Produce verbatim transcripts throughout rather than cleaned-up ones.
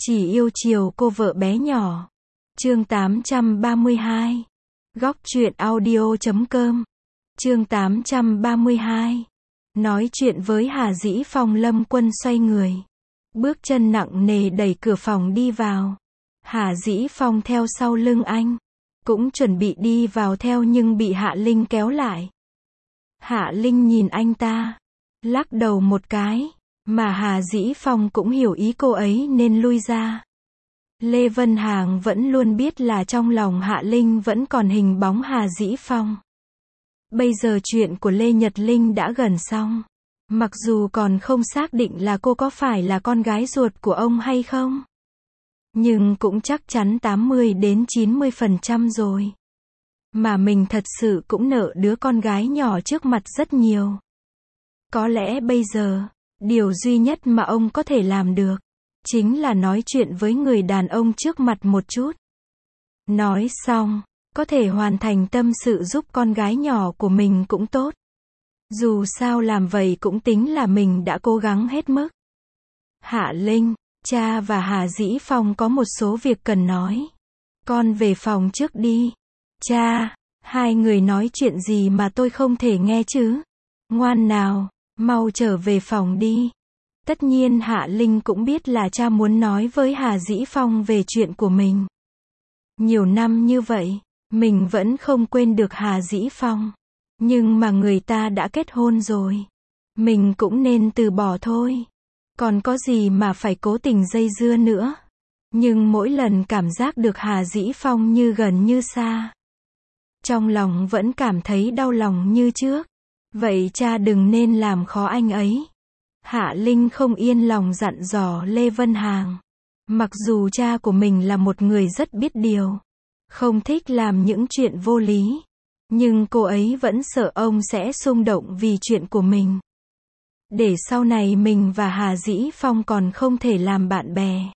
Chỉ yêu chiều cô vợ bé nhỏ. Chương tám trăm ba mươi hai. Góc truyện audio chấm com. Chương tám trăm ba mươi hai. Nói chuyện với Hà Dĩ Phong. Lâm Quân xoay người, bước chân nặng nề đẩy cửa phòng đi vào. Hà Dĩ Phong theo sau lưng anh, cũng chuẩn bị đi vào theo nhưng bị Hạ Linh kéo lại. Hạ Linh nhìn anh ta, lắc đầu một cái, mà Hà Dĩ Phong cũng hiểu ý cô ấy nên lui ra. Lê Vân Hàng vẫn luôn biết là trong lòng Hạ Linh vẫn còn hình bóng Hà Dĩ Phong. Bây giờ chuyện của Lê Nhật Linh đã gần xong. Mặc dù còn không xác định là cô có phải là con gái ruột của ông hay không, nhưng cũng chắc chắn tám mươi đến chín mươi phần trăm rồi. Mà mình thật sự cũng nợ đứa con gái nhỏ trước mặt rất nhiều. Có lẽ bây giờ, điều duy nhất mà ông có thể làm được, chính là nói chuyện với người đàn ông trước mặt một chút. Nói xong, có thể hoàn thành tâm sự giúp con gái nhỏ của mình cũng tốt. Dù sao làm vậy cũng tính là mình đã cố gắng hết mức. Hạ Linh, cha và Hà Dĩ Phong có một số việc cần nói. Con về phòng trước đi. Cha, hai người nói chuyện gì mà tôi không thể nghe chứ? Ngoan nào, mau trở về phòng đi. Tất nhiên Hạ Linh cũng biết là cha muốn nói với Hà Dĩ Phong về chuyện của mình. Nhiều năm như vậy, mình vẫn không quên được Hà Dĩ Phong. Nhưng mà người ta đã kết hôn rồi, mình cũng nên từ bỏ thôi. Còn có gì mà phải cố tình dây dưa nữa. Nhưng mỗi lần cảm giác được Hà Dĩ Phong như gần như xa, trong lòng vẫn cảm thấy đau lòng như trước. Vậy cha đừng nên làm khó anh ấy. Hạ Linh không yên lòng dặn dò Lê Vân Hàng. Mặc dù cha của mình là một người rất biết điều, không thích làm những chuyện vô lý, nhưng cô ấy vẫn sợ ông sẽ xung động vì chuyện của mình. Để sau này mình và Hà Dĩ Phong còn không thể làm bạn bè.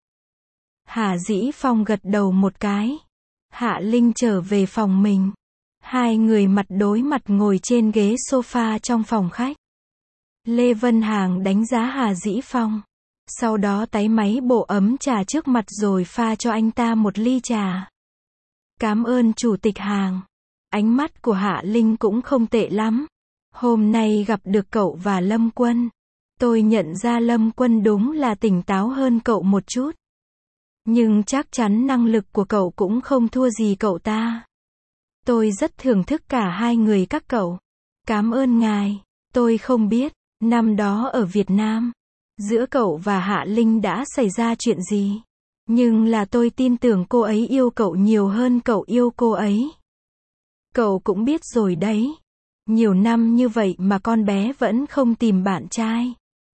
Hà Dĩ Phong gật đầu một cái. Hạ Linh trở về phòng mình. Hai người mặt đối mặt ngồi trên ghế sofa trong phòng khách. Lê Vân Hàng đánh giá Hà Dĩ Phong. Sau đó tái máy bộ ấm trà trước mặt rồi pha cho anh ta một ly trà. Cảm ơn chủ tịch Hàng. Ánh mắt của Hạ Linh cũng không tệ lắm. Hôm nay gặp được cậu và Lâm Quân. Tôi nhận ra Lâm Quân đúng là tỉnh táo hơn cậu một chút. Nhưng chắc chắn năng lực của cậu cũng không thua gì cậu ta. Tôi rất thưởng thức cả hai người các cậu. Cảm ơn ngài. Tôi không biết, năm đó ở Việt Nam, giữa cậu và Hạ Linh đã xảy ra chuyện gì. Nhưng là tôi tin tưởng cô ấy yêu cậu nhiều hơn cậu yêu cô ấy. Cậu cũng biết rồi đấy. Nhiều năm như vậy mà con bé vẫn không tìm bạn trai.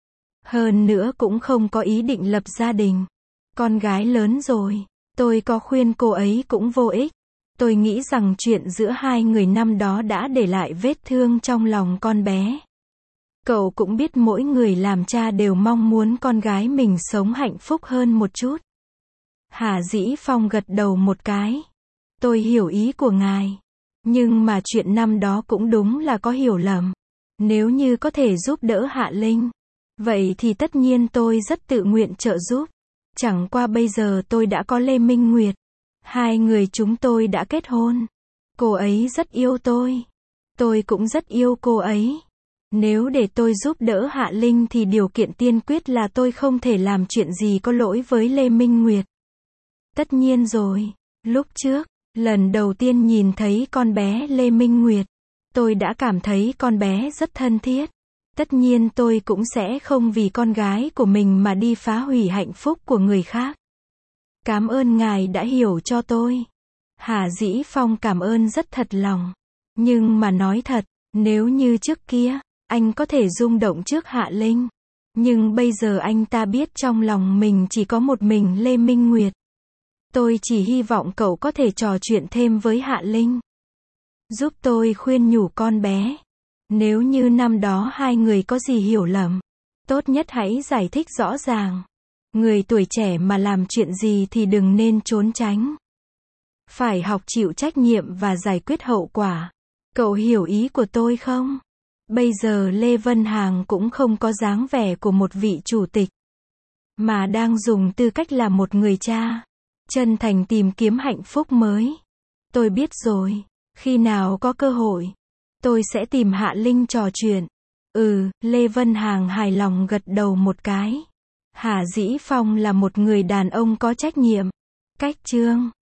Hơn nữa cũng không có ý định lập gia đình. Con gái lớn rồi, tôi có khuyên cô ấy cũng vô ích. Tôi nghĩ rằng chuyện giữa hai người năm đó đã để lại vết thương trong lòng con bé. Cậu cũng biết mỗi người làm cha đều mong muốn con gái mình sống hạnh phúc hơn một chút. Hà Dĩ Phong gật đầu một cái. Tôi hiểu ý của ngài. Nhưng mà chuyện năm đó cũng đúng là có hiểu lầm. Nếu như có thể giúp đỡ Hạ Linh, vậy thì tất nhiên tôi rất tự nguyện trợ giúp. Chẳng qua bây giờ tôi đã có Lê Minh Nguyệt. Hai người chúng tôi đã kết hôn. Cô ấy rất yêu tôi. Tôi cũng rất yêu cô ấy. Nếu để tôi giúp đỡ Hạ Linh thì điều kiện tiên quyết là tôi không thể làm chuyện gì có lỗi với Lê Minh Nguyệt. Tất nhiên rồi, lúc trước, lần đầu tiên nhìn thấy con bé Lê Minh Nguyệt, tôi đã cảm thấy con bé rất thân thiết. Tất nhiên tôi cũng sẽ không vì con gái của mình mà đi phá hủy hạnh phúc của người khác. Cảm ơn ngài đã hiểu cho tôi. Hà Dĩ Phong cảm ơn rất thật lòng. Nhưng mà nói thật, nếu như trước kia, anh có thể rung động trước Hạ Linh. Nhưng bây giờ anh ta biết trong lòng mình chỉ có một mình Lê Minh Nguyệt. Tôi chỉ hy vọng cậu có thể trò chuyện thêm với Hạ Linh. Giúp tôi khuyên nhủ con bé. Nếu như năm đó hai người có gì hiểu lầm, tốt nhất hãy giải thích rõ ràng. Người tuổi trẻ mà làm chuyện gì thì đừng nên trốn tránh. Phải học chịu trách nhiệm và giải quyết hậu quả. Cậu hiểu ý của tôi không? Bây giờ Lê Vân Hàng cũng không có dáng vẻ của một vị chủ tịch. mà đang dùng tư cách là một người cha, chân thành tìm kiếm hạnh phúc mới. Tôi biết rồi, khi nào có cơ hội, tôi sẽ tìm Hạ Linh trò chuyện. Ừ, Lê Vân Hàng hài lòng gật đầu một cái. Hà Dĩ Phong là một người đàn ông có trách nhiệm. Cách chương